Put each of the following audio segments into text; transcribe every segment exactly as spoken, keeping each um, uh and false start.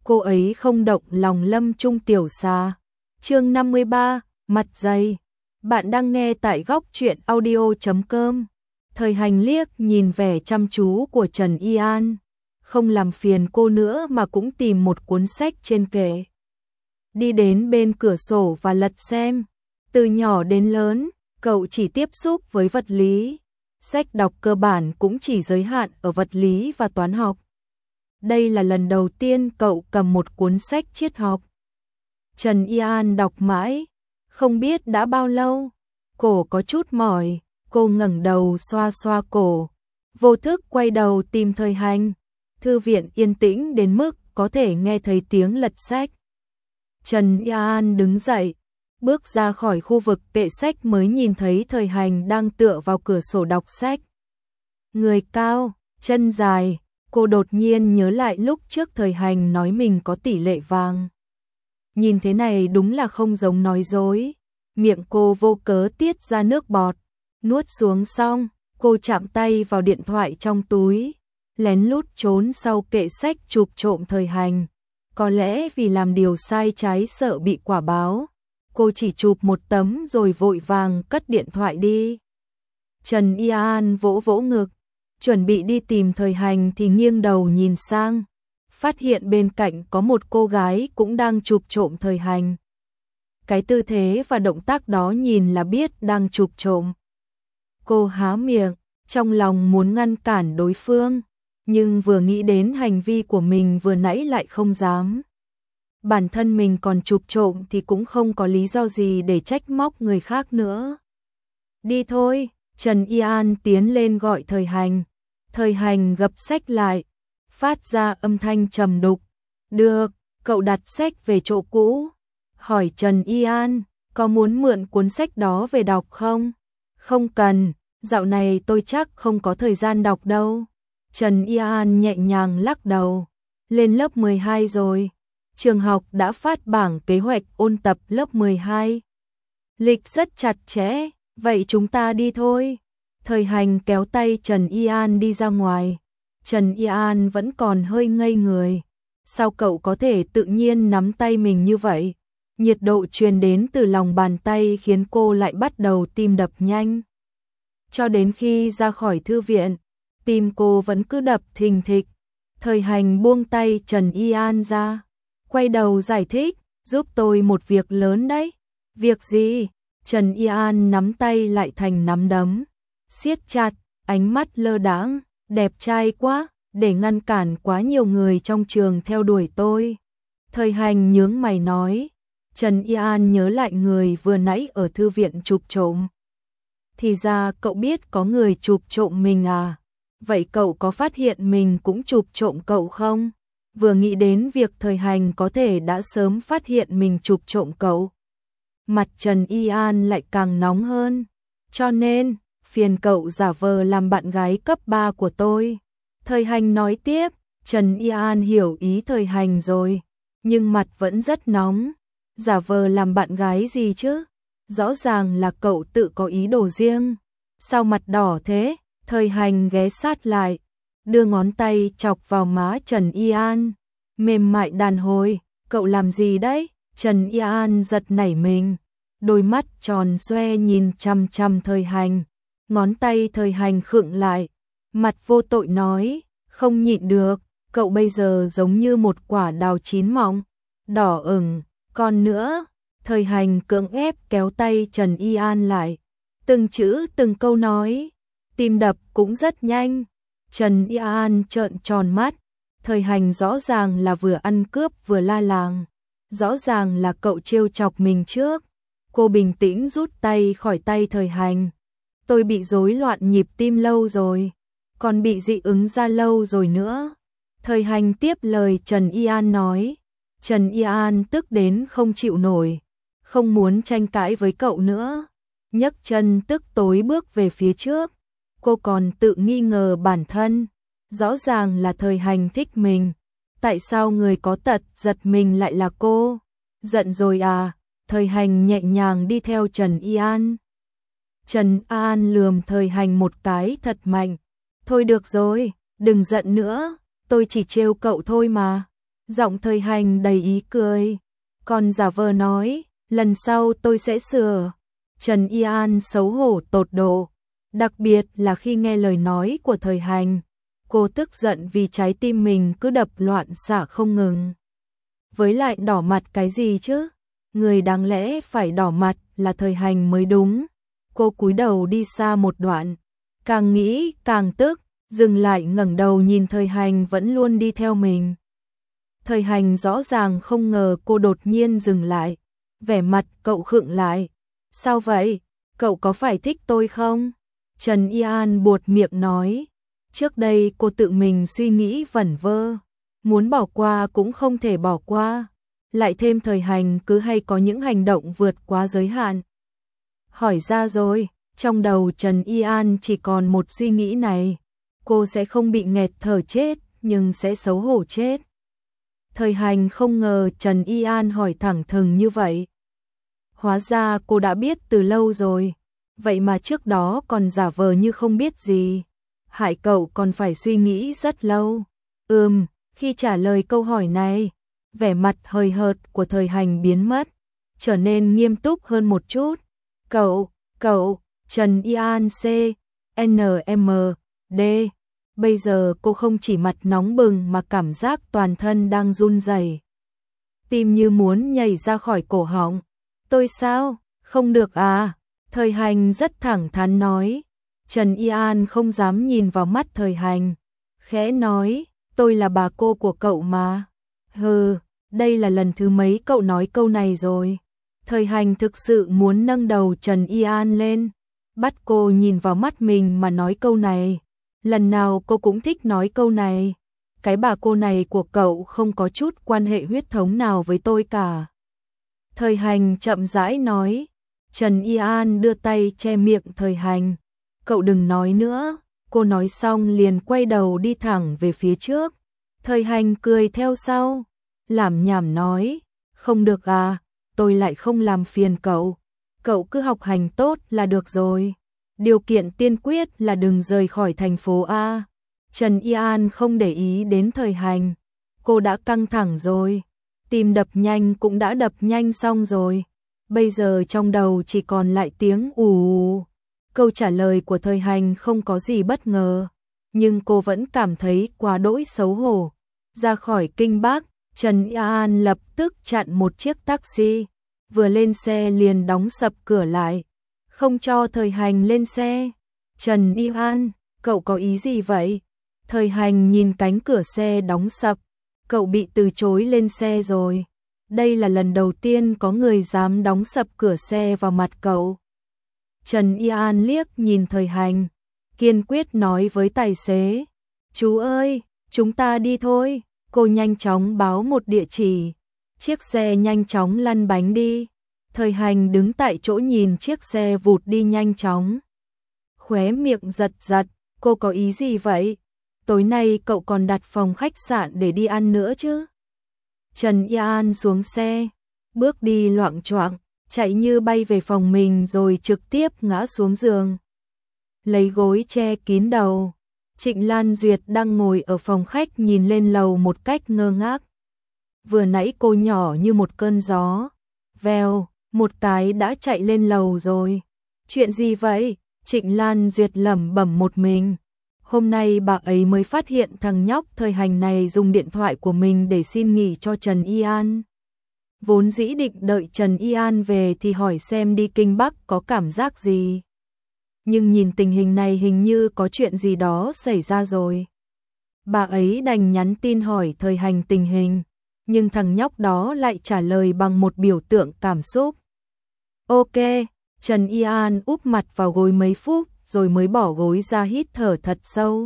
cô ấy không động lòng Lâm Trung tiểu xà. Chương năm mươi ba, mặt dày. Bạn đang nghe tại góc truyện audio chấm com. Thời Hành liếc nhìn vẻ chăm chú của Trần Y An, không làm phiền cô nữa mà cũng tìm một cuốn sách trên kệ. Đi đến bên cửa sổ và lật xem. Từ nhỏ đến lớn, cậu chỉ tiếp xúc với vật lý. Sách đọc cơ bản cũng chỉ giới hạn ở vật lý và toán học. Đây là lần đầu tiên cậu cầm một cuốn sách triết học. Trần Y An đọc mãi, không biết đã bao lâu, cổ có chút mỏi, cô ngẩng đầu xoa xoa cổ, vô thức quay đầu tìm Thời Hành. Thư viện yên tĩnh đến mức có thể nghe thấy tiếng lật sách. Trần Y An đứng dậy, bước ra khỏi khu vực kệ sách mới nhìn thấy Thời Hành đang tựa vào cửa sổ đọc sách. Người cao, chân dài, cô đột nhiên nhớ lại lúc trước Thời Hành nói mình có tỷ lệ vàng. Nhìn thế này đúng là không giống nói dối. Miệng cô vô cớ tiết ra nước bọt, nuốt xuống xong, cô chạm tay vào điện thoại trong túi, lén lút trốn sau kệ sách chụp trộm Thời Hành. Có lẽ vì làm điều sai trái sợ bị quả báo, cô chỉ chụp một tấm rồi vội vàng cất điện thoại đi. Trần Y An vỗ vỗ ngực, chuẩn bị đi tìm Thời Hành thì nghiêng đầu nhìn sang, phát hiện bên cạnh có một cô gái cũng đang chụp trộm Thời Hành. Cái tư thế và động tác đó nhìn là biết đang chụp trộm. Cô há miệng, trong lòng muốn ngăn cản đối phương, nhưng vừa nghĩ đến hành vi của mình vừa nãy lại không dám. Bản thân mình còn chụp trộm thì cũng không có lý do gì để trách móc người khác nữa. Đi thôi, Trần Y An tiến lên gọi Thời Hành. Thời Hành gập sách lại, phát ra âm thanh trầm đục. Được, cậu đặt sách về chỗ cũ. Hỏi Trần Y An, có muốn mượn cuốn sách đó về đọc không? Không cần, dạo này tôi chắc không có thời gian đọc đâu. Trần Y An nhẹ nhàng lắc đầu. Lên lớp mười hai rồi. Trường học đã phát bảng kế hoạch ôn tập lớp mười hai. Lịch rất chặt chẽ, vậy chúng ta đi thôi. Thời Hành kéo tay Trần Y An đi ra ngoài. Trần Y An vẫn còn hơi ngây người. Sao cậu có thể tự nhiên nắm tay mình như vậy? Nhiệt độ truyền đến từ lòng bàn tay khiến cô lại bắt đầu tim đập nhanh. Cho đến khi ra khỏi thư viện, tim cô vẫn cứ đập thình thịch. Thời Hành buông tay Trần Y An ra, quay đầu giải thích, giúp tôi một việc lớn đấy. Việc gì? Trần Y An nắm tay lại thành nắm đấm, siết chặt, ánh mắt lơ đãng, đẹp trai quá, để ngăn cản quá nhiều người trong trường theo đuổi tôi. Thời Hành nhướng mày nói. Trần Y An nhớ lại người vừa nãy ở thư viện chụp trộm. Thì ra cậu biết có người chụp trộm mình à? Vậy cậu có phát hiện mình cũng chụp trộm cậu không? Vừa nghĩ đến việc Thời Hành có thể đã sớm phát hiện mình chụp trộm cậu, mặt Trần Y An lại càng nóng hơn. Cho nên, phiền cậu giả vờ làm bạn gái cấp ba của tôi. Thời Hành nói tiếp. Trần Y An hiểu ý Thời Hành rồi, nhưng mặt vẫn rất nóng. Giả vờ làm bạn gái gì chứ? Rõ ràng là cậu tự có ý đồ riêng. Sao mặt đỏ thế? Thời Hành ghé sát lại, đưa ngón tay chọc vào má Trần Y An. Mềm mại đàn hồi, cậu làm gì đấy? Trần Y An giật nảy mình, đôi mắt tròn xoe nhìn chằm chằm Thời Hành. Ngón tay Thời Hành khựng lại, mặt vô tội nói, không nhịn được, cậu bây giờ giống như một quả đào chín mọng, đỏ ửng. Còn nữa, Thời Hành cưỡng ép kéo tay Trần Y An lại, từng chữ từng câu nói, tim đập cũng rất nhanh. Trần Y An trợn tròn mắt, Thời Hành rõ ràng là vừa ăn cướp vừa la làng, rõ ràng là cậu trêu chọc mình trước. Cô bình tĩnh rút tay khỏi tay Thời Hành. Tôi bị rối loạn nhịp tim lâu rồi, còn bị dị ứng da lâu rồi nữa. Thời Hành tiếp lời Trần Y An nói. Trần Y An tức đến không chịu nổi, không muốn tranh cãi với cậu nữa, nhấc chân tức tối bước về phía trước. Cô còn tự nghi ngờ bản thân, rõ ràng là Thời Hành thích mình, tại sao người có tật giật mình lại là cô? Giận rồi à? Thời Hành nhẹ nhàng đi theo Trần Y An. Trần An lườm Thời Hành một cái thật mạnh. Thôi được rồi, đừng giận nữa, tôi chỉ trêu cậu thôi mà. Giọng Thời Hành đầy ý cười, còn giả vờ nói, lần sau tôi sẽ sửa. Trần Y An xấu hổ tột độ, đặc biệt là khi nghe lời nói của Thời Hành. Cô tức giận vì trái tim mình cứ đập loạn xạ không ngừng. Với lại đỏ mặt cái gì chứ? Người đáng lẽ phải đỏ mặt là Thời Hành mới đúng. Cô cúi đầu đi xa một đoạn, càng nghĩ càng tức, dừng lại ngẩng đầu nhìn Thời Hành vẫn luôn đi theo mình. Thời Hành rõ ràng không ngờ cô đột nhiên dừng lại, vẻ mặt cậu khựng lại. Sao vậy? Cậu có phải thích tôi không? Trần Y An buột miệng nói. Trước đây cô tự mình suy nghĩ vẩn vơ, muốn bỏ qua cũng không thể bỏ qua. Lại thêm Thời Hành cứ hay có những hành động vượt quá giới hạn. Hỏi ra rồi, trong đầu Trần Y An chỉ còn một suy nghĩ này. Cô sẽ không bị nghẹt thở chết, nhưng sẽ xấu hổ chết. Thời Hành không ngờ Trần Y An hỏi thẳng thừng như vậy. Hóa ra cô đã biết từ lâu rồi, vậy mà trước đó còn giả vờ như không biết gì. Hại cậu còn phải suy nghĩ rất lâu. Ừm, khi trả lời câu hỏi này, vẻ mặt hời hợt của Thời Hành biến mất, trở nên nghiêm túc hơn một chút. Cậu, cậu, Trần Y An C, N M, D. Bây giờ cô không chỉ mặt nóng bừng mà cảm giác toàn thân đang run rẩy, tim như muốn nhảy ra khỏi cổ họng. Tôi sao? Không được à? Thời Hành rất thẳng thắn nói. Trần Y An không dám nhìn vào mắt Thời Hành, khẽ nói, tôi là bà cô của cậu mà. Hừ, đây là lần thứ mấy cậu nói câu này rồi. Thời Hành thực sự muốn nâng đầu Trần Y An lên, bắt cô nhìn vào mắt mình mà nói câu này. Lần nào cô cũng thích nói câu này. Cái bà cô này của cậu không có chút quan hệ huyết thống nào với tôi cả. Thời Hành chậm rãi nói. Trần Y An đưa tay che miệng Thời Hành. Cậu đừng nói nữa. Cô nói xong liền quay đầu đi thẳng về phía trước. Thời Hành cười theo sau, lảm nhảm nói, không được à, tôi lại không làm phiền cậu. Cậu cứ học hành tốt là được rồi. Điều kiện tiên quyết là đừng rời khỏi thành phố A. Trần Y An không để ý đến Thời Hành. Cô đã căng thẳng rồi. Tim đập nhanh cũng đã đập nhanh xong rồi. Bây giờ trong đầu chỉ còn lại tiếng ù ù. Câu trả lời của Thời Hành không có gì bất ngờ, nhưng cô vẫn cảm thấy quá đỗi xấu hổ. Ra khỏi Kinh Bắc, Trần Y An lập tức chặn một chiếc taxi, vừa lên xe liền đóng sập cửa lại, không cho Thời Hành lên xe. Trần Y An, cậu có ý gì vậy? Thời Hành nhìn cánh cửa xe đóng sập, cậu bị từ chối lên xe rồi. Đây là lần đầu tiên có người dám đóng sập cửa xe vào mặt cậu. Trần Y An liếc nhìn Thời Hành, kiên quyết nói với tài xế, chú ơi, chúng ta đi thôi. Cô nhanh chóng báo một địa chỉ, chiếc xe nhanh chóng lăn bánh đi. Thời Hành đứng tại chỗ nhìn chiếc xe vụt đi nhanh chóng. Khóe miệng giật giật, cô có ý gì vậy? Tối nay cậu còn đặt phòng khách sạn để đi ăn nữa chứ? Trần Y An xuống xe, bước đi loạng choạng, chạy như bay về phòng mình rồi trực tiếp ngã xuống giường. Lấy gối che kín đầu. Trịnh Lan Duyệt đang ngồi ở phòng khách nhìn lên lầu một cách ngơ ngác. Vừa nãy cô nhỏ như một cơn gió, vèo, một cái đã chạy lên lầu rồi. Chuyện gì vậy? Trịnh Lan Duyệt lẩm bẩm một mình. Hôm nay bà ấy mới phát hiện thằng nhóc Thời Hành này dùng điện thoại của mình để xin nghỉ cho Trần Y An. Vốn dĩ định đợi Trần Y An về thì hỏi xem đi Kinh Bắc có cảm giác gì. Nhưng nhìn tình hình này hình như có chuyện gì đó xảy ra rồi. Bà ấy đành nhắn tin hỏi Thời Hành tình hình, nhưng thằng nhóc đó lại trả lời bằng một biểu tượng cảm xúc. Ok, Trần Y An úp mặt vào gối mấy phút rồi mới bỏ gối ra hít thở thật sâu.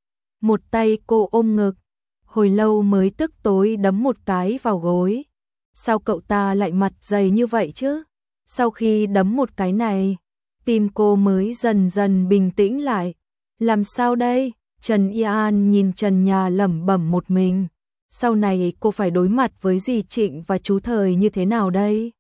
Một tay cô ôm ngực, hồi lâu mới tức tối đấm một cái vào gối. Sao cậu ta lại mặt dày như vậy chứ? Sau khi đấm một cái này, tim cô mới dần dần bình tĩnh lại. Làm sao đây? Trần Y An nhìn trần nhà lẩm bẩm một mình. Sau này cô phải đối mặt với dì Trịnh và chú Thời như thế nào đây?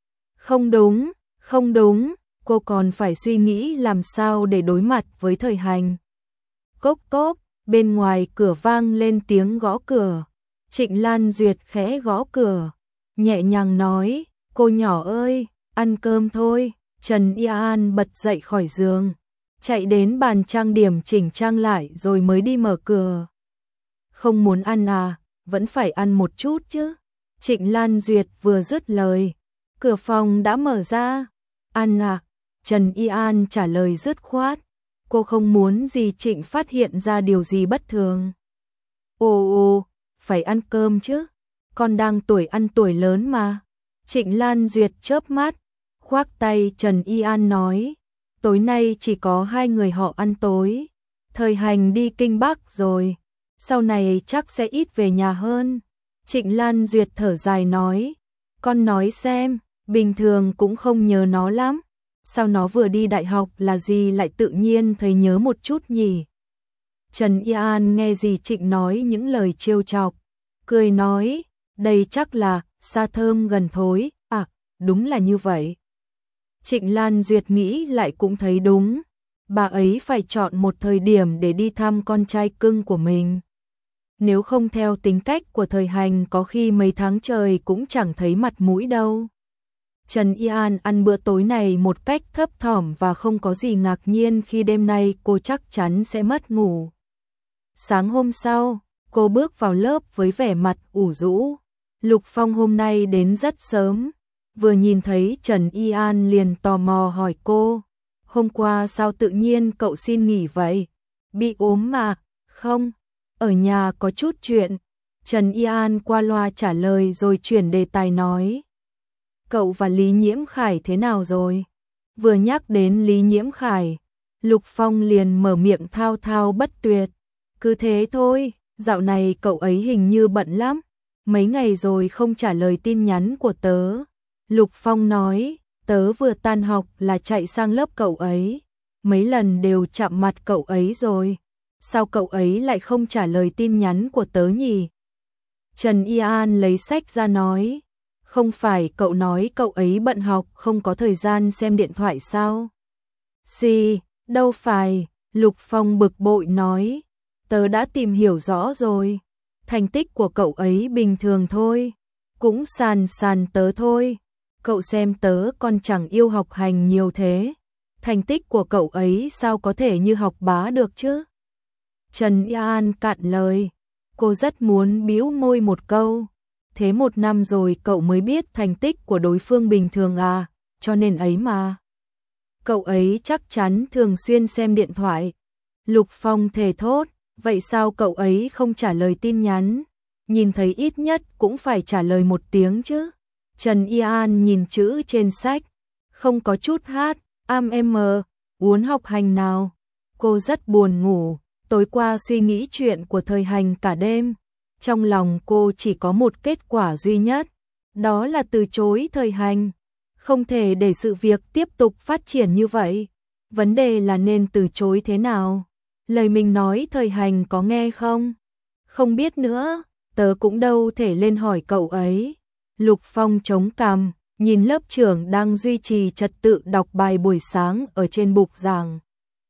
Không đúng, không đúng, cô còn phải suy nghĩ làm sao để đối mặt với Thời Hành. Cốc cốc, bên ngoài cửa vang lên tiếng gõ cửa. Trịnh Lan Duyệt khẽ gõ cửa, nhẹ nhàng nói, cô nhỏ ơi, ăn cơm thôi. Trần Y An bật dậy khỏi giường, chạy đến bàn trang điểm chỉnh trang lại rồi mới đi mở cửa. Không muốn ăn à, vẫn phải ăn một chút chứ. Trịnh Lan Duyệt vừa dứt lời, cửa phòng đã mở ra. Ăn à? Trần Y An trả lời dứt khoát. Cô không muốn dì Trịnh phát hiện ra điều gì bất thường. Ồ ồ, phải ăn cơm chứ, con đang tuổi ăn tuổi lớn mà. Trịnh Lan Duyệt chớp mắt, khoác tay Trần Y An nói, tối nay chỉ có hai người họ ăn tối. Thời Hành đi Kinh Bắc rồi, sau này chắc sẽ ít về nhà hơn. Trịnh Lan Duyệt thở dài nói, con nói xem, bình thường cũng không nhớ nó lắm. Sao nó vừa đi đại học là gì lại tự nhiên thấy nhớ một chút nhỉ? Trần Y An nghe dì Trịnh nói những lời trêu chọc, cười nói, đây chắc là xa thơm gần thối. À, đúng là như vậy. Trịnh Lan Duyệt nghĩ lại cũng thấy đúng, bà ấy phải chọn một thời điểm để đi thăm con trai cưng của mình. Nếu không theo tính cách của Thời Hành có khi mấy tháng trời cũng chẳng thấy mặt mũi đâu. Trần Y An ăn bữa tối này một cách thấp thỏm và không có gì ngạc nhiên khi đêm nay cô chắc chắn sẽ mất ngủ. Sáng hôm sau, cô bước vào lớp với vẻ mặt ủ rũ. Lục Phong hôm nay đến rất sớm, vừa nhìn thấy Trần Y An liền tò mò hỏi cô, hôm qua sao tự nhiên cậu xin nghỉ vậy? Bị ốm mà? Không, ở nhà có chút chuyện. Trần Y An qua loa trả lời rồi chuyển đề tài nói, cậu và Lý Nhiễm Khải thế nào rồi? Vừa nhắc đến Lý Nhiễm Khải, Lục Phong liền mở miệng thao thao bất tuyệt, cứ thế thôi, dạo này cậu ấy hình như bận lắm, mấy ngày rồi không trả lời tin nhắn của tớ. Lục Phong nói, tớ vừa tan học là chạy sang lớp cậu ấy, mấy lần đều chạm mặt cậu ấy rồi, sao cậu ấy lại không trả lời tin nhắn của tớ nhỉ? Trần Y An lấy sách ra nói, không phải cậu nói cậu ấy bận học không có thời gian xem điện thoại sao? Gì, đâu phải, Lục Phong bực bội nói, tớ đã tìm hiểu rõ rồi, thành tích của cậu ấy bình thường thôi, cũng sàn sàn tớ thôi. Cậu xem tớ còn chẳng yêu học hành nhiều thế, thành tích của cậu ấy sao có thể như học bá được chứ? Trần Y An cạn lời, cô rất muốn bĩu môi một câu, thế một năm rồi cậu mới biết thành tích của đối phương bình thường à, cho nên ấy mà. Cậu ấy chắc chắn thường xuyên xem điện thoại. Lục Phong thề thốt, vậy sao cậu ấy không trả lời tin nhắn? Nhìn thấy ít nhất cũng phải trả lời một tiếng chứ. Trần Y An nhìn chữ trên sách, không có chút hát, am em mờ, uốn học hành nào. Cô rất buồn ngủ, tối qua suy nghĩ chuyện của Thời Hành cả đêm. Trong lòng cô chỉ có một kết quả duy nhất, đó là từ chối Thời Hành. Không thể để sự việc tiếp tục phát triển như vậy. Vấn đề là nên từ chối thế nào? Lời mình nói Thời Hành có nghe không? Không biết nữa, tớ cũng đâu thể lên hỏi cậu ấy. Lục Phong chống cằm, nhìn lớp trưởng đang duy trì trật tự đọc bài buổi sáng ở trên bục giảng.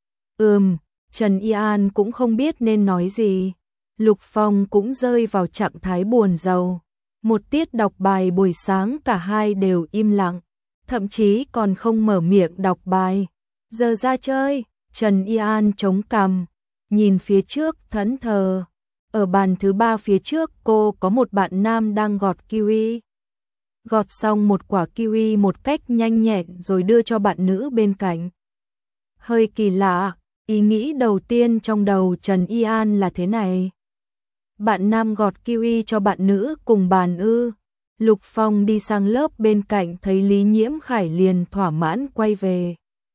Ừm, Trần Y An cũng không biết nên nói gì. Lục Phong cũng rơi vào trạng thái buồn rầu. Một tiết đọc bài buổi sáng cả hai đều im lặng, thậm chí còn không mở miệng đọc bài. Giờ ra chơi, Trần Y An chống cằm, nhìn phía trước thẫn thờ. Ở bàn thứ ba phía trước cô có một bạn nam đang gọt kiwi. Gọt xong một quả kiwi một cách nhanh nhẹn rồi đưa cho bạn nữ bên cạnh. Hơi kỳ lạ, ý nghĩ đầu tiên trong đầu Trần Y An là thế này. Bạn nam gọt kiwi cho bạn nữ cùng bàn ư. Lục Phong đi sang lớp bên cạnh thấy Lý Nhiễm Khải liền thỏa mãn quay về.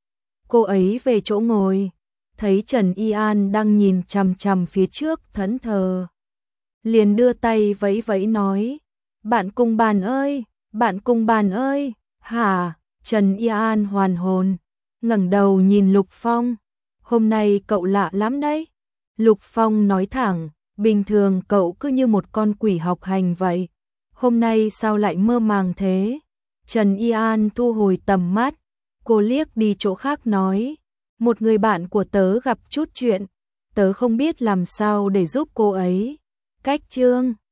Cô ấy về chỗ ngồi, thấy Trần Y An đang nhìn chằm chằm phía trước thẫn thờ. Liền đưa tay vẫy vẫy nói, bạn cùng bàn ơi, bạn cùng bàn ơi, hả? Trần Y An hoàn hồn, ngẩng đầu nhìn Lục Phong, hôm nay cậu lạ lắm đấy. Lục Phong nói thẳng, bình thường cậu cứ như một con quỷ học hành vậy, hôm nay sao lại mơ màng thế? Trần Y An thu hồi tầm mắt, cô liếc đi chỗ khác nói, một người bạn của tớ gặp chút chuyện, tớ không biết làm sao để giúp cô ấy. Cách chương